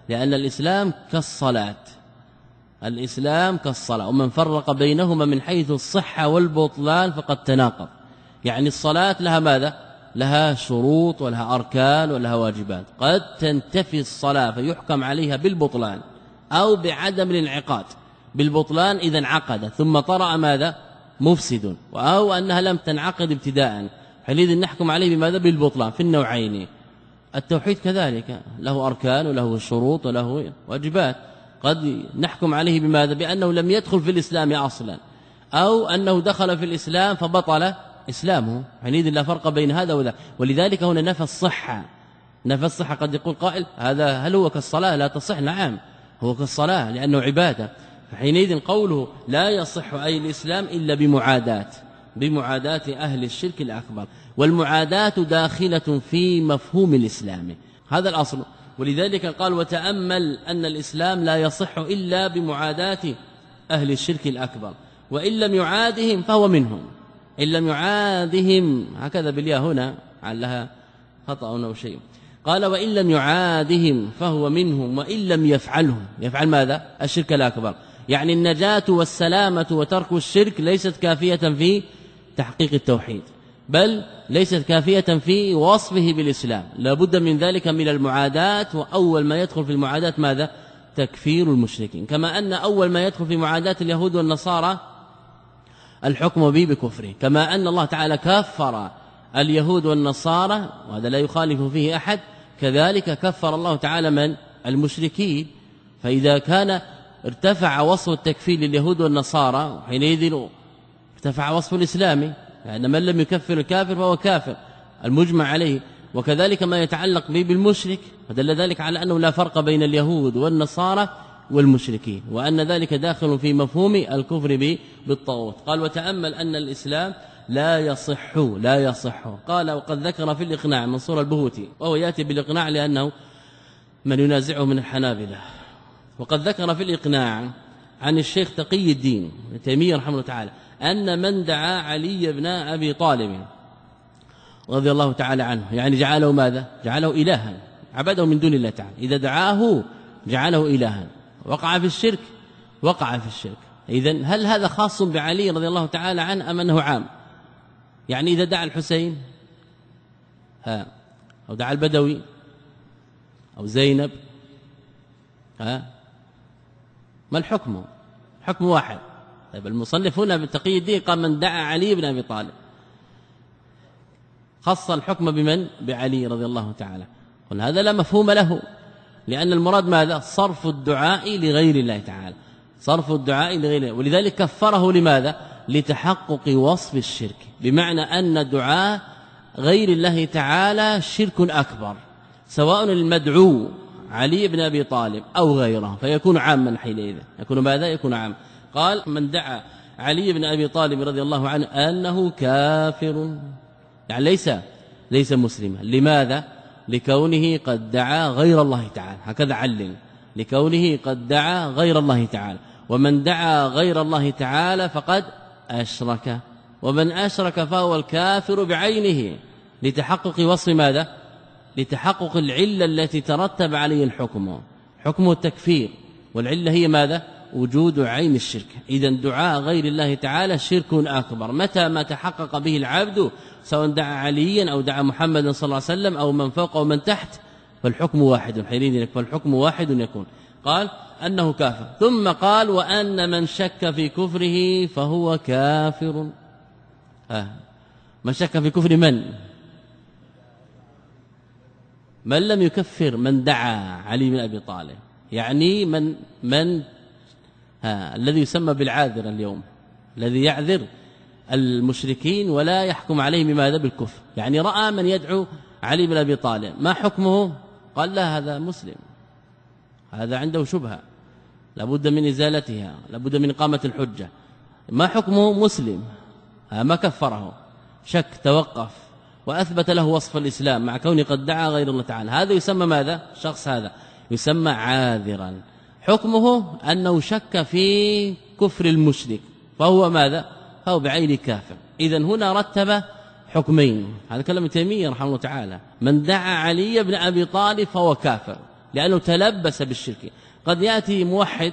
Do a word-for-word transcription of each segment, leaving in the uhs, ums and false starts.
لأن الإسلام كالصلاة، الإسلام كالصلاة، ومن فرق بينهما من حيث الصحة والبطلان فقد تناقض. يعني الصلاة لها ماذا؟ لها شروط ولها أركان ولها واجبات، قد تنتفي الصلاة فيحكم عليها بالبطلان أو بعدم الانعقاد. بالبطلان إذا انعقد ثم طرأ ماذا؟ مفسد، أو أنها لم تنعقد ابتداء، حينئذ نحكم عليه بماذا؟ بالبطلان في النوعين. التوحيد كذلك له أركان وله شروط وله واجبات، قد نحكم عليه بماذا؟ بأنه لم يدخل في الإسلام أصلا، أو أنه دخل في الإسلام فبطل إسلامه، حينئذ لا فرق بين هذا وذا. ولذلك هنا نفى الصحة، نفى الصحة. قد يقول قائل هذا هل هو كالصلاة؟ لا تصح. نعم هو كالصلاة لأنه عبادة، فحينئذ قوله لا يصح أي الإسلام إلا بمعاداة، بمعاداة أهل الشرك الأكبر، والمعاداة داخلة في مفهوم الإسلام، هذا الأصل. ولذلك قال وتأمل أن الإسلام لا يصح إلا بمعاداة أهل الشرك الأكبر، وإن لم يعادهم فهو منهم. إن لم يعادهم هكذا بالياء هنا علها خطأ أو شيء، قال وإن لم يعادهم فهو منهم، وإن لم يفعلهم، يفعل ماذا؟ الشرك الأكبر. يعني النجاة والسلامة وترك الشرك ليست كافية في تحقيق التوحيد، بل ليست كافية في وصفه بالإسلام، لا بد من ذلك من المعاداة. وأول ما يدخل في المعاداة ماذا؟ تكفير المشركين، كما أن أول ما يدخل في معاداة اليهود والنصارى الحكم به بكفره، كما أن الله تعالى كفر اليهود والنصارى وهذا لا يخالف فيه أحد، كذلك كفر الله تعالى من؟ المشركين. فإذا كان ارتفع وصف التكفير لليهود والنصارى حينئذ ارتفع وصف الإسلام، يعني من لم يكفر الكافر فهو كافر المجمع عليه. وكذلك ما يتعلق به بالمشرك، فدل ذلك على أنه لا فرق بين اليهود والنصارى والمشركين، وأن ذلك داخل في مفهوم الكفر به بالطاغوت. قال وتأمل أن الإسلام لا يصح، لا يصح. قال وقد ذكر في الإقناع منصور البهوتي، وهو يأتي بالإقناع لأنه من ينازعه من الحنابلة. وقد ذكر في الإقناع عن الشيخ تقي الدين ابن تيمية رحمه الله تعالى أن من دعا علي بن أبي طالب رضي الله تعالى عنه، يعني جعله ماذا؟ جعله إلها، عبده من دون الله تعالى. إذا دعاه جعله إلها، وقع في الشرك، وقع في الشرك. إذن هل هذا خاص بعلي رضي الله تعالى عنه أم أنه عام؟ يعني إذا دعا الحسين ها، أو دعا البدوي أو زينب ها، ما الحكم؟ حكم واحد. طيب المصنف هنا بالتقي الدين قال من دعا علي بن أبي طالب، خص الحكم بمن؟ بعلي رضي الله تعالى. قلنا هذا لا مفهوم له، لأن المراد ماذا؟ صرف الدعاء لغير الله تعالى، صرف الدعاء لغير الله. ولذلك كفره لماذا؟ لتحقق وصف الشرك، بمعنى أن دعاء غير الله تعالى شرك أكبر، سواء المدعو علي بن أبي طالب أو غيره، فيكون عاما حينئذ، يكون ماذا؟ يكون عام. قال من دعا علي بن أبي طالب رضي الله عنه أنه كافر، يعني ليس ليس مسلما. لماذا؟ لكونه قد دعا غير الله تعالى، هكذا علل، لكونه قد دعا غير الله تعالى. ومن دعا غير الله تعالى فقد أشرك، ومن أشرك فهو الكافر بعينه، لتحقق وصف ماذا؟ لتحقق العلة التي ترتب عليه الحكم، حكم التكفير، والعلة هي ماذا؟ وجود عين الشرك. إذن دعاء غير الله تعالى شرك أكبر، متى ما تحقق به العبد سواء دعا عليا أو دعا محمدا صلى الله عليه وسلم أو من فوق أو من تحت، فالحكم واحد حينئذ، فالحكم واحد يكون. قال أنه كافر، ثم قال وأن من شك في كفره فهو كافر. آه. من شك في كفر من؟ من لم يكفر من دعا علي بن أبي طالب، يعني من من ها الذي يسمى بالعاذر اليوم، الذي يعذر المشركين ولا يحكم عليه بماذا؟ بالكفر. يعني رأى من يدعو علي بن أبي طالب، ما حكمه؟ قال لا هذا مسلم، هذا عنده شبهة لابد من إزالتها، لابد من إقامة الحجة. ما حكمه؟ مسلم، ما كفره، شك، توقف وأثبت له وصف الإسلام مع كونه قد دعا غير الله تعالى، هذا يسمى ماذا؟ شخص هذا يسمى عاذرا. حكمه أنه شك في كفر المشرك فهو ماذا؟ فهو بعين كافر. إذن هنا رتب حكمين، هذا كلام ابن تيمية رحمه الله تعالى، من دعا علي بن أبي طالب فهو كافر، لأنه تلبس بالشرك. قد يأتي موحد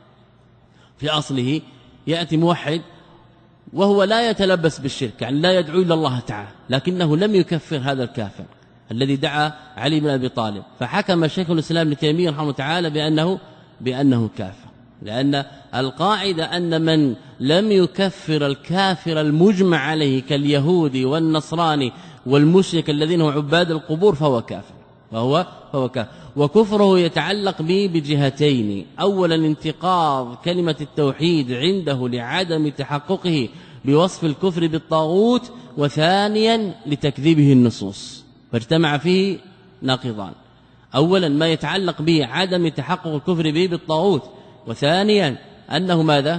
في أصله، يأتي موحد وهو لا يتلبس بالشرك، يعني لا يدعو إلا الله تعالى، لكنه لم يكفر هذا الكافر الذي دعا علي بن أبي طالب، فحكم شيخ الإسلام ابن تيمية رحمه الله تعالى بأنه بأنه كافر، لأن القاعدة أن من لم يكفر الكافر المجمع عليه كاليهودي والنصراني والمشرك الذين هم عباد القبور فهو كافر، فهو فهو كافر. وكفره يتعلق به بجهتين: أولا انتقاض كلمة التوحيد عنده لعدم تحققه بوصف الكفر بالطاغوت، وثانيا لتكذيبه النصوص، فاجتمع فيه ناقضان: أولا ما يتعلق به عدم تحقق الكفر به بالطاغوت، وثانيا أنه ماذا؟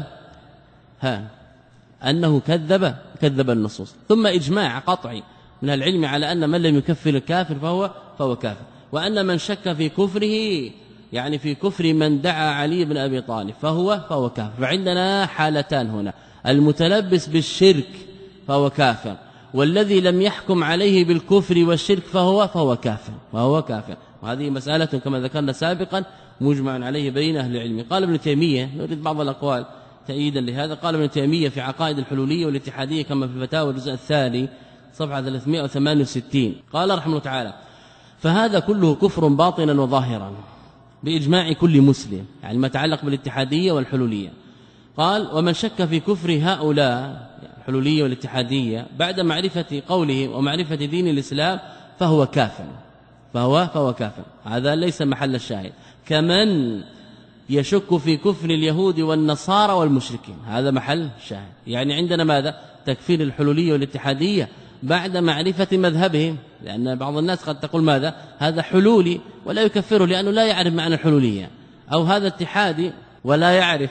ها أنه كذب كذب النصوص. ثم إجماع قطعي من العلم على أن من لم يكفر الكافر فهو فهو كافر، وأن من شك في كفره يعني في كفر من دعا علي بن أبي طالب فهو فهو كافر. فعندنا حالتان هنا: المتلبس بالشرك فهو كافر، والذي لم يحكم عليه بالكفر والشرك فهو فهو كافر فهو كافر. وهذه مسألة كما ذكرنا سابقا مجمع عليه بين أهل العلم. قال ابن تيمية، نريد بعض الأقوال تأييدا لهذا، قال ابن تيمية في عقائد الحلولية والاتحادية كما في الفتاوى الجزء الثاني صفحة ثلاثمائة وثمانية وستين، قال رحمه الله تعالى: فهذا كله كفر باطنا وظاهرا بإجماع كل مسلم، يعني ما يتعلق بالاتحادية والحلولية. قال: ومن شك في كفر هؤلاء الحلولية والاتحادية بعد معرفة قوله ومعرفة دين الإسلام فهو كافر فهو فهو كافر. هذا ليس محل الشاهد. كمن يشك في كفر اليهود والنصارى والمشركين، هذا محل شاهد. يعني عندنا ماذا؟ تكفير الحلولية والاتحادية بعد معرفة مذهبهم، لأن بعض الناس قد تقول ماذا؟ هذا حلولي ولا يكفره لأنه لا يعرف معنى الحلولية، أو هذا اتحادي ولا يعرف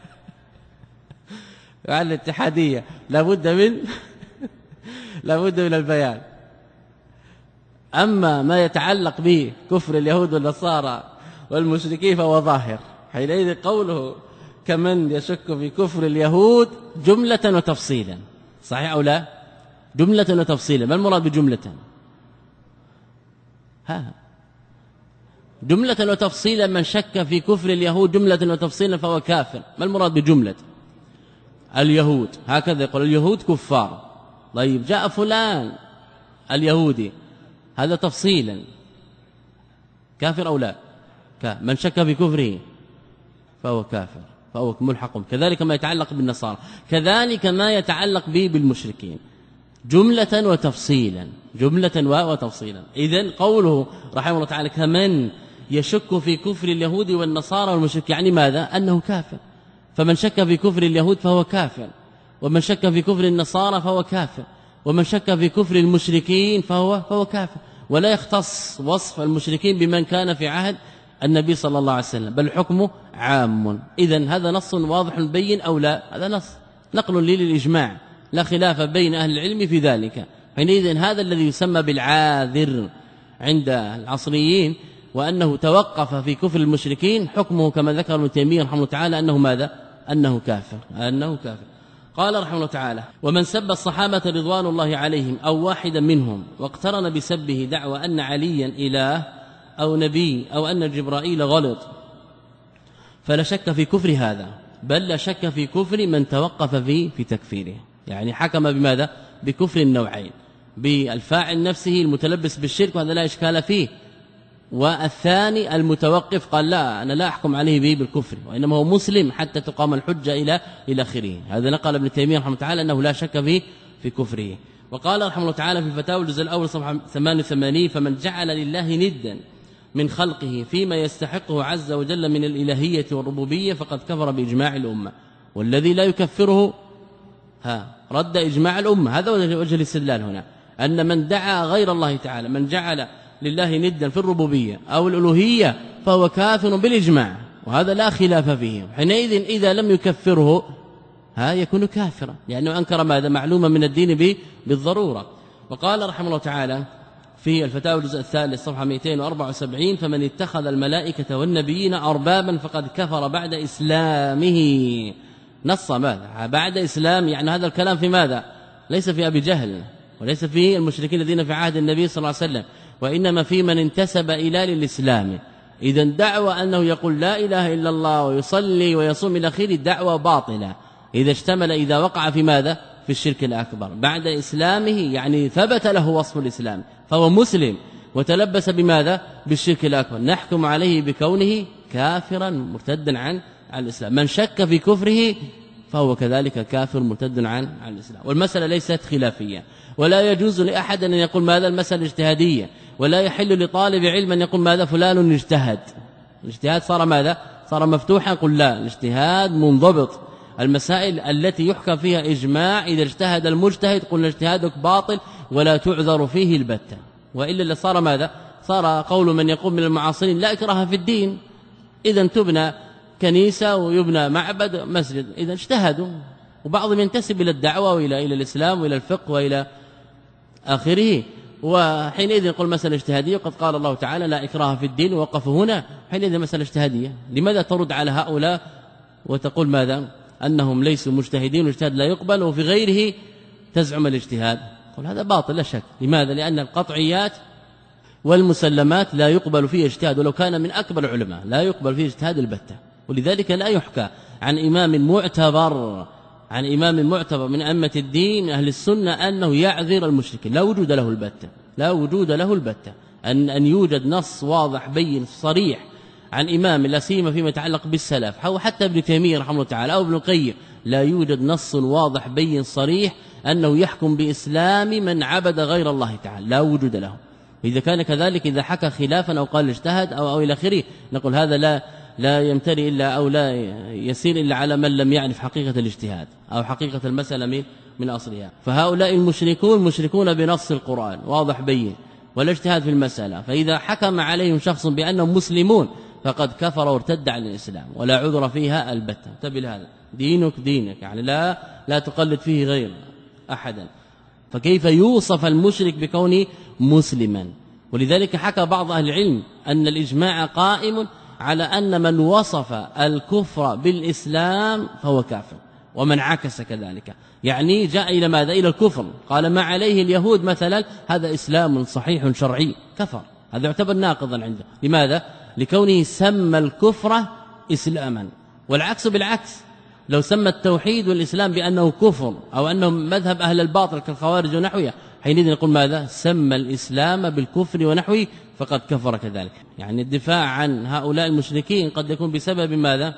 معنى الاتحادية، لابد من لابد من البيان. أما ما يتعلق به كفر اليهود والنصارى والمشركين فهو ظاهر. حينئذ قوله كمن يشك في كفر اليهود جملة وتفصيلا، صحيح أو لا؟ جملة وتفصيلا. ما المراد بجملة؟ ها جملة وتفصيلا: من شك في كفر اليهود جملة وتفصيلا فهو كافر. ما المراد بجملة؟ اليهود، هكذا يقول اليهود كفار. طيب جاء فلان اليهودي، هذا تفصيلا، كافر أو لا؟ من شك في كفره فهو كافر فهو ملحق. كذلك ما يتعلق بالنصارى، كذلك ما يتعلق به بالمشركين، جملة وتفصيلا جملة وتفصيلا. إذن قوله رحمه الله تعالى كمن يشك في كفر اليهود والنصارى والمشركين، يعني ماذا؟ أنه كافر. فمن شك في كفر اليهود فهو كافر، ومن شك في كفر النصارى فهو كافر، ومن شك في كفر المشركين فهو فهو كافر. ولا يختص وصف المشركين بمن كان في عهد النبي صلى الله عليه وسلم، بل حكمه عام. إذن هذا نص واضح بين أو لا؟ هذا نص نقل لي للإجماع، لا خلاف بين أهل العلم في ذلك. حينئذ هذا الذي يسمى بالعاذر عند العصريين، وأنه توقف في كفر المشركين، حكمه كما ذكر ابن تيمية رحمه الله تعالى أنه ماذا؟ أنه كافر أنه كافر. قال رحمه الله تعالى: ومن سب الصحابة رضوان الله عليهم أو واحدا منهم واقترن بسبه دعوى أن عليا إله أو نبي أو أن جبرائيل غلط فلا شك في كفر هذا، بل لا شك في كفر من توقف فيه في تكفيره. يعني حكم بماذا؟ بكفر النوعين، بالفاعل نفسه المتلبس بالشرك وهذا لا إشكال فيه، والثاني المتوقف قال لا أنا لا أحكم عليه به بالكفر وإنما هو مسلم حتى تقام الحجة إلى إلى آخره. هذا نقل ابن تيمية رحمه الله تعالى أنه لا شك فيه في كفره. وقال رحمه الله تعالى في الفتاوى الجزء الأول صفحة ثمانية وثمانين: فمن جعل لله ندا من خلقه فيما يستحقه عز وجل من الإلهية والربوبية فقد كفر بإجماع الأمة. والذي لا يكفره ها رد إجماع الأمة. هذا وجه الاستدلال هنا، أن من دعا غير الله تعالى، من جعل لله ندا في الربوبية أو الألوهية فهو كافر بالإجماع، وهذا لا خلاف فيه. حينئذ إذا لم يكفره ها يكون كافرا، لأنه أنكر ماذا؟ معلومة من الدين بالضرورة. وقال رحمه الله تعالى في الفتاوى الجزء الثالث صفحة مئتين وأربعة وسبعين: فمن اتخذ الملائكة والنبيين أربابا فقد كفر بعد إسلامه. نص ماذا؟ بعد إسلام، يعني هذا الكلام في ماذا؟ ليس في أبي جهل وليس في المشركين الذين في عهد النبي صلى الله عليه وسلم، وإنما في من انتسب إلى الإسلام. إذا دعوة أنه يقول لا إله إلا الله ويصلي ويصوم إلى آخره دعوة باطلة إذا اشتمل إذا وقع في ماذا في الشرك الأكبر بعد إسلامه، يعني ثبت له وصف الإسلام فهو مسلم وتلبس بماذا بالشرك الأكبر، نحكم عليه بكونه كافرا مرتدا عن عن الإسلام. من شك في كفره فهو كذلك كافر مرتد عن عن الإسلام. والمسألة ليست خلافية، ولا يجوز لأحد أن يقول ماذا المسألة اجتهادية، ولا يحل لطالب علم أن يقول ماذا فلان اجتهد. الاجتهاد صار ماذا صار مفتوحا، قل لا، الاجتهاد منضبط. المسائل التي يحكم فيها إجماع إذا اجتهد المجتهد قلنا اجتهادك باطل ولا تعذر فيه البتة، وإلا اللي صار ماذا صار قول من يقوم من المعاصرين لا إكراه في الدين، إذا تبنى كنيسة ويبنى معبد مسجد، إذا اجتهدوا، وبعضهم ينتسب إلى الدعوة وإلى إلى الإسلام وإلى الفقه وإلى آخره، وحينئذ يقول مسألة اجتهادية، وقد قال الله تعالى لا إكراه في الدين، ووقفوا هنا، حينئذ مسألة اجتهادية. لماذا ترد على هؤلاء وتقول ماذا أنهم ليسوا مجتهدين والاجتهاد لا يقبل، وفي غيره تزعم الاجتهاد؟ قل هذا باطل لا شك. لماذا؟ لأن القطعيات والمسلمات لا يقبل فيه اجتهاد، ولو كان من أكبر العلماء لا يقبل فيه اجتهاد البتة. ولذلك لا يحكى عن إمام معتبر عن إمام معتبر من أئمة الدين أهل السنة أنه يعذر المشركين، لا وجود له البتة، لا وجود له البتة. أن أن يوجد نص واضح بين صريح عن إمام لا سيما فيما يتعلق بالسلف، أو حتى ابن تيمية رحمه الله تعالى أو ابن القيم، لا يوجد نص واضح بين صريح أنه يحكم بإسلام من عبد غير الله تعالى، لا وجود له. إذا كان كذلك، إذا حكى خلافا أو قال اجتهد أو أو إلى آخره، نقول هذا لا لا يمتري إلا أو لا يسير إلا على من لم يعرف حقيقة الاجتهاد أو حقيقة المسألة من من أصلها. فهؤلاء المشركون مشركون بنص القرآن واضح بين، ولا اجتهاد في المسألة، فإذا حكم عليهم شخص بأنهم مسلمون فقد كفر وارتد عن الإسلام، ولا عذر فيها البتة. انتبه لهذا، دينك دينك، يعني لا لا تقلد فيه غير أحدا. فكيف يوصف المشرك بكونه مسلما؟ ولذلك حكى بعض أهل العلم أن الإجماع قائم على أن من وصف الكفر بالإسلام فهو كافر، ومن عكس كذلك، يعني جاء إلى ماذا؟ إلى الكفر، قال ما عليه اليهود مثلا هذا إسلام صحيح شرعي، كفر، هذا يعتبر ناقضا عنده. لماذا؟ لكونه سمى الكفر إسلاما. والعكس بالعكس، لو سمى التوحيد والإسلام بأنه كفر أو أنه مذهب أهل الباطل كالخوارج ونحوه، حينئذ نقول ماذا؟ سمى الإسلام بالكفر ونحوه فقد كفر كذلك. يعني الدفاع عن هؤلاء المشركين قد يكون بسبب ماذا؟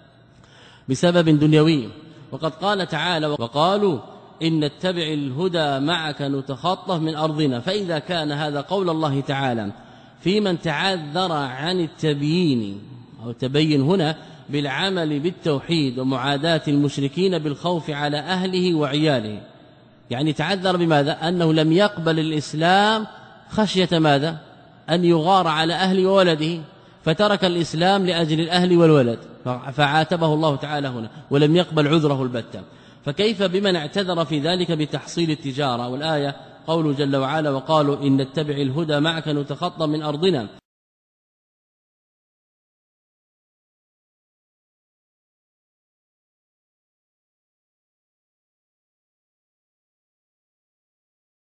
بسبب دنيوي. وقد قال تعالى وقالوا إن نتبع الهدى معك نتخطف من أرضنا. فإذا كان هذا قول الله تعالى في من تعذر عن التبيين أو تبين هنا بالعمل بالتوحيد ومعاداة المشركين بالخوف على أهله وعياله، يعني تعذر بماذا؟ أنه لم يقبل الإسلام خشية ماذا؟ أن يغار على أهله وولده، فترك الإسلام لأجل الأهل والولد، فعاتبه الله تعالى هنا ولم يقبل عذره البتة. فكيف بمن اعتذر في ذلك بتحصيل التجارة؟ والآية قوله جل وعلا وقالوا إن نتبع الهدى معك نتخطى من أرضنا.